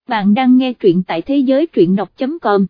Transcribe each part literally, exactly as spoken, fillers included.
bạn đang nghe truyện tại thế giới truyện đọc chấm com.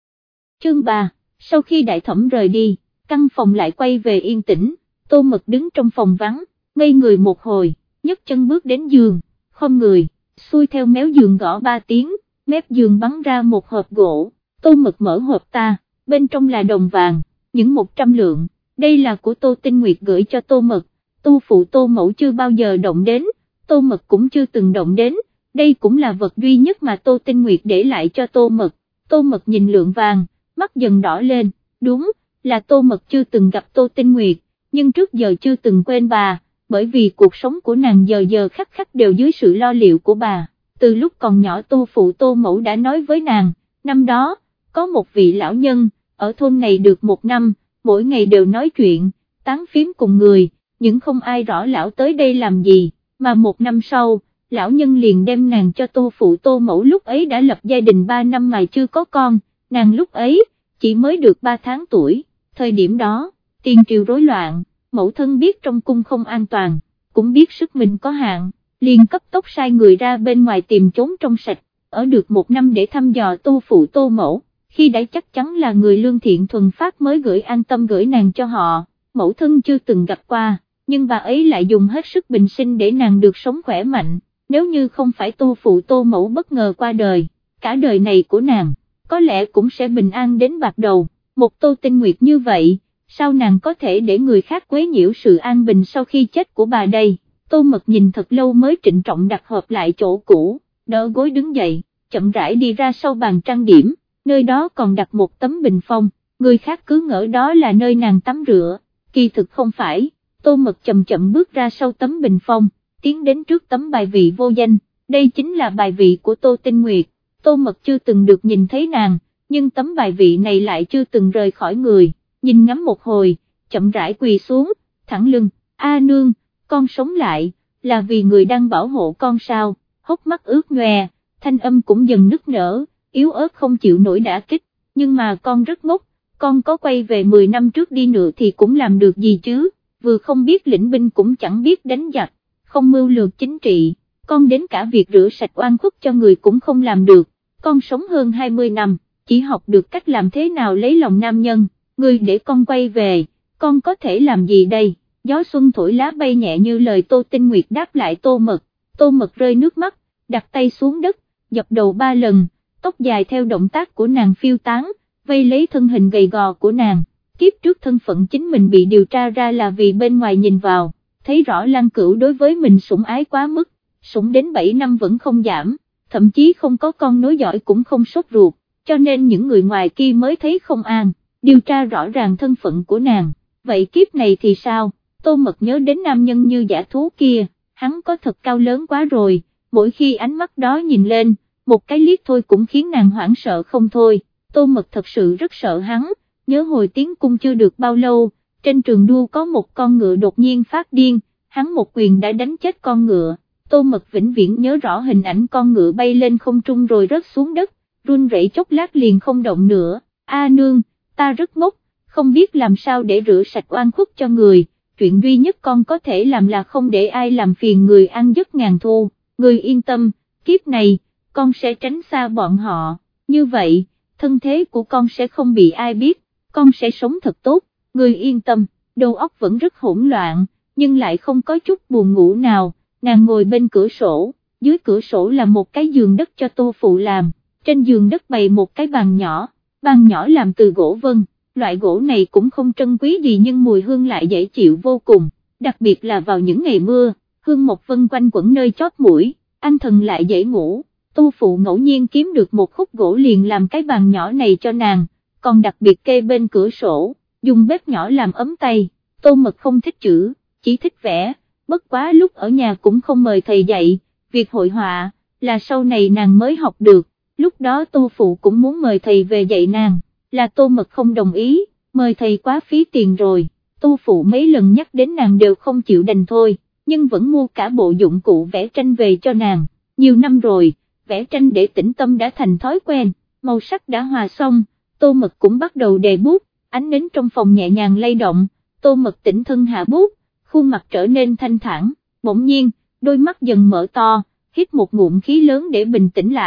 Chương ba, sau khi đại thẩm rời đi, căn phòng lại quay về yên tĩnh, Tô Mật đứng trong phòng vắng, ngây người một hồi, nhấc chân bước đến giường, không người, xuôi theo méo giường gõ ba tiếng, mép giường bắn ra một hộp gỗ, Tô Mật mở hộp ta, bên trong là đồng vàng, những một trăm lượng, đây là của Tô Tinh Nguyệt gửi cho Tô Mật, Tô phụ Tô mẫu chưa bao giờ động đến, Tô Mật cũng chưa từng động đến, đây cũng là vật duy nhất mà Tô Tinh Nguyệt để lại cho Tô Mật, Tô Mật nhìn lượng vàng, mắt dần đỏ lên, đúng, là Tô Mật chưa từng gặp Tô Tinh Nguyệt, nhưng trước giờ chưa từng quên bà, bởi vì cuộc sống của nàng giờ giờ khắc khắc đều dưới sự lo liệu của bà, từ lúc còn nhỏ Tô phụ Tô mẫu đã nói với nàng, năm đó, có một vị lão nhân, ở thôn này được một năm, mỗi ngày đều nói chuyện, tán phím cùng người, nhưng không ai rõ lão tới đây làm gì, mà một năm sau, lão nhân liền đem nàng cho Tô phụ Tô mẫu lúc ấy đã lập gia đình ba năm mà chưa có con, nàng lúc ấy, chỉ mới được ba tháng tuổi, thời điểm đó, tiền triều rối loạn, mẫu thân biết trong cung không an toàn, cũng biết sức mình có hạn, liền cấp tốc sai người ra bên ngoài tìm trốn trong sạch, ở được một năm để thăm dò Tô phụ Tô mẫu, khi đã chắc chắn là người lương thiện thuần phát mới gửi an tâm gửi nàng cho họ, mẫu thân chưa từng gặp qua, nhưng bà ấy lại dùng hết sức bình sinh để nàng được sống khỏe mạnh, nếu như không phải Tô phụ Tô mẫu bất ngờ qua đời, cả đời này của nàng, có lẽ cũng sẽ bình an đến bạc đầu, một Tô Tinh Nguyệt như vậy, sao nàng có thể để người khác quấy nhiễu sự an bình sau khi chết của bà đây, Tô Mật nhìn thật lâu mới trịnh trọng đặt hộp lại chỗ cũ, đỡ gối đứng dậy, chậm rãi đi ra sau bàn trang điểm, nơi đó còn đặt một tấm bình phong, người khác cứ ngỡ đó là nơi nàng tắm rửa, kỳ thực không phải, Tô Mật chậm chậm bước ra sau tấm bình phong, tiến đến trước tấm bài vị vô danh, đây chính là bài vị của Tô Tinh Nguyệt, Tô Mật chưa từng được nhìn thấy nàng, nhưng tấm bài vị này lại chưa từng rời khỏi người, nhìn ngắm một hồi, chậm rãi quỳ xuống, thẳng lưng, a nương, con sống lại, là vì người đang bảo hộ con sao, hốc mắt ướt nhòe, thanh âm cũng dần nức nở, yếu ớt không chịu nổi đả kích, nhưng mà con rất ngốc, con có quay về mười năm trước đi nữa thì cũng làm được gì chứ, vừa không biết lĩnh binh cũng chẳng biết đánh giặc, không mưu lược chính trị, con đến cả việc rửa sạch oan khuất cho người cũng không làm được, con sống hơn hai mươi năm, chỉ học được cách làm thế nào lấy lòng nam nhân, người để con quay về, con có thể làm gì đây, gió xuân thổi lá bay nhẹ như lời Tô Tinh Nguyệt đáp lại Tô Mật, Tô Mật rơi nước mắt, đặt tay xuống đất, dập đầu ba lần, tóc dài theo động tác của nàng phiêu tán, vây lấy thân hình gầy gò của nàng, kiếp trước thân phận chính mình bị điều tra ra là vì bên ngoài nhìn vào, thấy rõ Lan Cửu đối với mình sủng ái quá mức, sủng đến bảy năm vẫn không giảm, thậm chí không có con nối dõi cũng không sốt ruột, cho nên những người ngoài kia mới thấy không an, điều tra rõ ràng thân phận của nàng, vậy kiếp này thì sao, Tô Mật nhớ đến nam nhân như dã thú kia, hắn có thật cao lớn quá rồi, mỗi khi ánh mắt đó nhìn lên, một cái liếc thôi cũng khiến nàng hoảng sợ không thôi, Tô Mật thật sự rất sợ hắn, nhớ hồi tiến cung chưa được bao lâu, trên trường đua có một con ngựa đột nhiên phát điên, hắn một quyền đã đánh chết con ngựa, Tô Mật vĩnh viễn nhớ rõ hình ảnh con ngựa bay lên không trung rồi rớt xuống đất, run rẩy chốc lát liền không động nữa, a nương, ta rất ngốc, không biết làm sao để rửa sạch oan khuất cho người, chuyện duy nhất con có thể làm là không để ai làm phiền người ăn giấc ngàn thu, người yên tâm, kiếp này, con sẽ tránh xa bọn họ, như vậy, thân thế của con sẽ không bị ai biết, con sẽ sống thật tốt, người yên tâm, đầu óc vẫn rất hỗn loạn, nhưng lại không có chút buồn ngủ nào, nàng ngồi bên cửa sổ, dưới cửa sổ là một cái giường đất cho Tô phụ làm, trên giường đất bày một cái bàn nhỏ, bàn nhỏ làm từ gỗ vân, loại gỗ này cũng không trân quý gì nhưng mùi hương lại dễ chịu vô cùng, đặc biệt là vào những ngày mưa, hương mộc vân quanh quẩn nơi chót mũi, an thần lại dễ ngủ. Tô phụ ngẫu nhiên kiếm được một khúc gỗ liền làm cái bàn nhỏ này cho nàng, còn đặc biệt kê bên cửa sổ, dùng bếp nhỏ làm ấm tay, Tô Mật không thích chữ, chỉ thích vẽ, bất quá lúc ở nhà cũng không mời thầy dạy, việc hội họa, là sau này nàng mới học được, lúc đó Tô phụ cũng muốn mời thầy về dạy nàng, là Tô Mật không đồng ý, mời thầy quá phí tiền rồi, Tô phụ mấy lần nhắc đến nàng đều không chịu đành thôi, nhưng vẫn mua cả bộ dụng cụ vẽ tranh về cho nàng, nhiều năm rồi. Vẽ tranh để tĩnh tâm đã thành thói quen, màu sắc đã hòa xong, Tô Mật cũng bắt đầu đề bút, ánh nến trong phòng nhẹ nhàng lay động, Tô Mật tĩnh thân hạ bút, khuôn mặt trở nên thanh thản, bỗng nhiên, đôi mắt dần mở to, hít một ngụm khí lớn để bình tĩnh lại,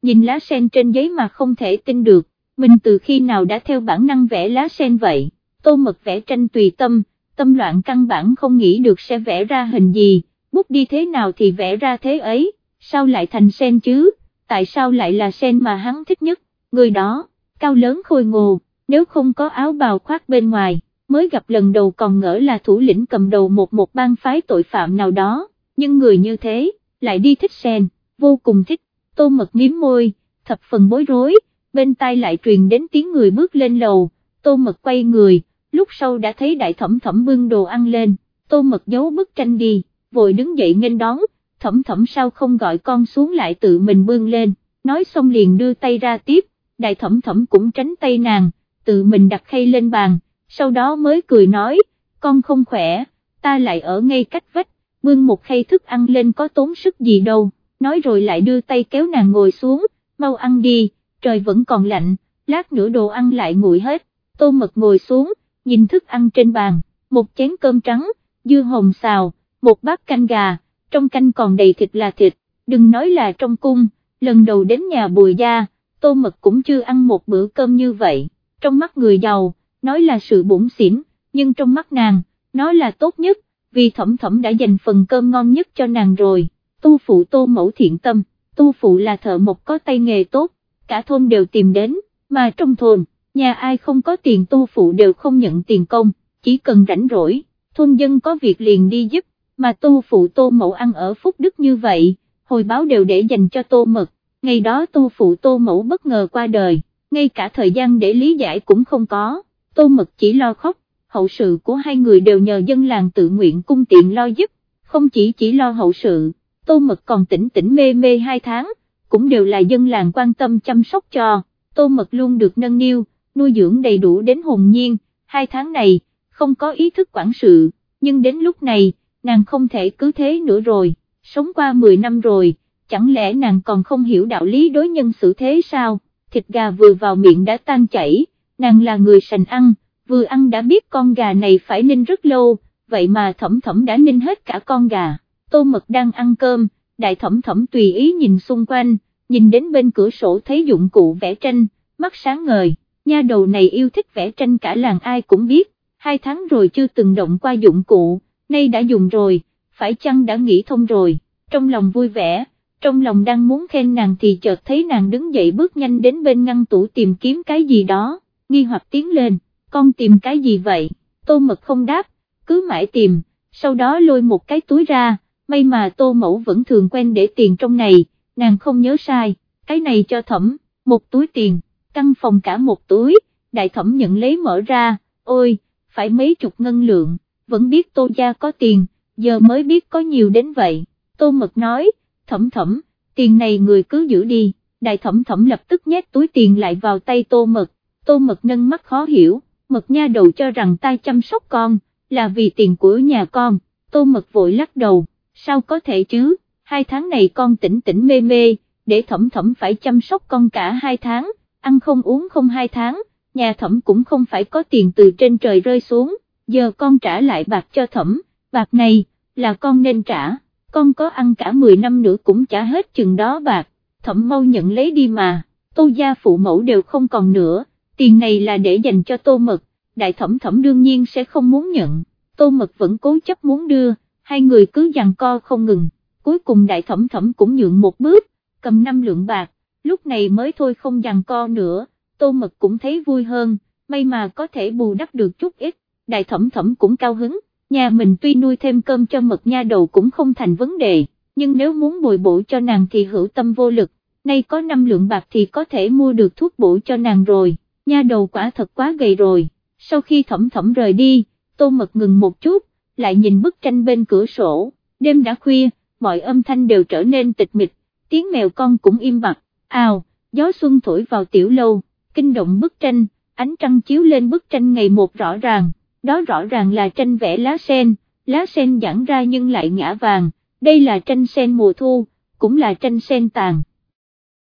nhìn lá sen trên giấy mà không thể tin được, mình từ khi nào đã theo bản năng vẽ lá sen vậy. Tô Mật vẽ tranh tùy tâm, tâm loạn căn bản không nghĩ được sẽ vẽ ra hình gì, bút đi thế nào thì vẽ ra thế ấy, sao lại thành sen chứ, tại sao lại là sen mà hắn thích nhất, người đó, cao lớn khôi ngô, nếu không có áo bào khoác bên ngoài, mới gặp lần đầu còn ngỡ là thủ lĩnh cầm đầu một một bang phái tội phạm nào đó, nhưng người như thế, lại đi thích sen, vô cùng thích. Tô Mật mím môi, thập phần bối rối, bên tai lại truyền đến tiếng người bước lên lầu, Tô Mật quay người, lúc sau đã thấy Đại Thẩm Thẩm bưng đồ ăn lên, Tô Mật giấu bức tranh đi, vội đứng dậy nghênh đón, Thẩm Thẩm sao không gọi con xuống lại tự mình bưng lên, nói xong liền đưa tay ra tiếp, Đại Thẩm Thẩm cũng tránh tay nàng, tự mình đặt khay lên bàn, sau đó mới cười nói, con không khỏe, ta lại ở ngay cách vách, bưng một khay thức ăn lên có tốn sức gì đâu, nói rồi lại đưa tay kéo nàng ngồi xuống, mau ăn đi, trời vẫn còn lạnh, lát nữa đồ ăn lại nguội hết. Tô Mật ngồi xuống, nhìn thức ăn trên bàn, một chén cơm trắng, dưa hồng xào, một bát canh gà, trong canh còn đầy thịt là thịt, đừng nói là trong cung, lần đầu đến nhà Bùi gia, Tô Mật cũng chưa ăn một bữa cơm như vậy, trong mắt người giàu, nói là sự bủn xỉn, nhưng trong mắt nàng, nói là tốt nhất, vì Thẩm Thẩm đã dành phần cơm ngon nhất cho nàng rồi. Tu phụ Tô Mẫu thiện tâm, tu phụ là thợ mộc có tay nghề tốt, cả thôn đều tìm đến, mà trong thôn, nhà ai không có tiền tu phụ đều không nhận tiền công, chỉ cần rảnh rỗi, thôn dân có việc liền đi giúp, mà tu phụ Tô Mẫu ăn ở phúc đức như vậy, hồi báo đều để dành cho Tô Mật, ngày đó tu phụ Tô Mẫu bất ngờ qua đời, ngay cả thời gian để lý giải cũng không có, Tô Mật chỉ lo khóc, hậu sự của hai người đều nhờ dân làng tự nguyện cung tiện lo giúp, không chỉ chỉ lo hậu sự. Tô Mật còn tỉnh tỉnh mê mê hai tháng, cũng đều là dân làng quan tâm chăm sóc cho, Tô Mật luôn được nâng niu, nuôi dưỡng đầy đủ đến hồn nhiên, hai tháng này, không có ý thức quản sự, nhưng đến lúc này, nàng không thể cứ thế nữa rồi, sống qua mười năm rồi, chẳng lẽ nàng còn không hiểu đạo lý đối nhân xử thế sao, thịt gà vừa vào miệng đã tan chảy, nàng là người sành ăn, vừa ăn đã biết con gà này phải ninh rất lâu, vậy mà Thẩm Thẩm đã ninh hết cả con gà. Tô Mật đang ăn cơm, Đại Thẩm Thẩm tùy ý nhìn xung quanh, nhìn đến bên cửa sổ thấy dụng cụ vẽ tranh, mắt sáng ngời, nha đầu này yêu thích vẽ tranh cả làng ai cũng biết, hai tháng rồi chưa từng động qua dụng cụ, nay đã dùng rồi, phải chăng đã nghĩ thông rồi, trong lòng vui vẻ, trong lòng đang muốn khen nàng thì chợt thấy nàng đứng dậy bước nhanh đến bên ngăn tủ tìm kiếm cái gì đó, nghi hoặc tiến lên, con tìm cái gì vậy, Tô Mật không đáp, cứ mãi tìm, sau đó lôi một cái túi ra. May mà Tô Mẫu vẫn thường quen để tiền trong này, nàng không nhớ sai, cái này cho Thẩm, một túi tiền, căn phòng cả một túi, Đại Thẩm nhận lấy mở ra, ôi, phải mấy chục ngân lượng, vẫn biết Tô gia có tiền, giờ mới biết có nhiều đến vậy, Tô Mật nói, Thẩm Thẩm, tiền này người cứ giữ đi, Đại Thẩm Thẩm lập tức nhét túi tiền lại vào tay Tô Mật, Tô Mật nâng mắt khó hiểu, Mật nha đầu cho rằng ta chăm sóc con, là vì tiền của nhà con, Tô Mật vội lắc đầu. Sao có thể chứ, hai tháng này con tỉnh tỉnh mê mê, để Thẩm Thẩm phải chăm sóc con cả hai tháng, ăn không uống không hai tháng, nhà Thẩm cũng không phải có tiền từ trên trời rơi xuống, giờ con trả lại bạc cho Thẩm, bạc này, là con nên trả, con có ăn cả mười năm nữa cũng trả hết chừng đó bạc, Thẩm mau nhận lấy đi mà, Tô gia phụ mẫu đều không còn nữa, tiền này là để dành cho Tô Mật, Đại Thẩm Thẩm đương nhiên sẽ không muốn nhận, Tô Mật vẫn cố chấp muốn đưa. Hai người cứ giằng co không ngừng, cuối cùng Đại Thẩm Thẩm cũng nhượng một bước, cầm năm lượng bạc, lúc này mới thôi không giằng co nữa, Tô Mật cũng thấy vui hơn, may mà có thể bù đắp được chút ít, Đại Thẩm Thẩm cũng cao hứng, nhà mình tuy nuôi thêm cơm cho Mật nha đầu cũng không thành vấn đề, nhưng nếu muốn bồi bổ cho nàng thì hữu tâm vô lực, nay có năm lượng bạc thì có thể mua được thuốc bổ cho nàng rồi, nha đầu quả thật quá gầy rồi, sau khi Thẩm Thẩm rời đi, Tô Mật ngừng một chút, lại nhìn bức tranh bên cửa sổ, đêm đã khuya, mọi âm thanh đều trở nên tịch mịch, tiếng mèo con cũng im bặt, ào, gió xuân thổi vào tiểu lâu, kinh động bức tranh, ánh trăng chiếu lên bức tranh ngày một rõ ràng, đó rõ ràng là tranh vẽ lá sen, lá sen giãn ra nhưng lại ngã vàng, đây là tranh sen mùa thu, cũng là tranh sen tàn.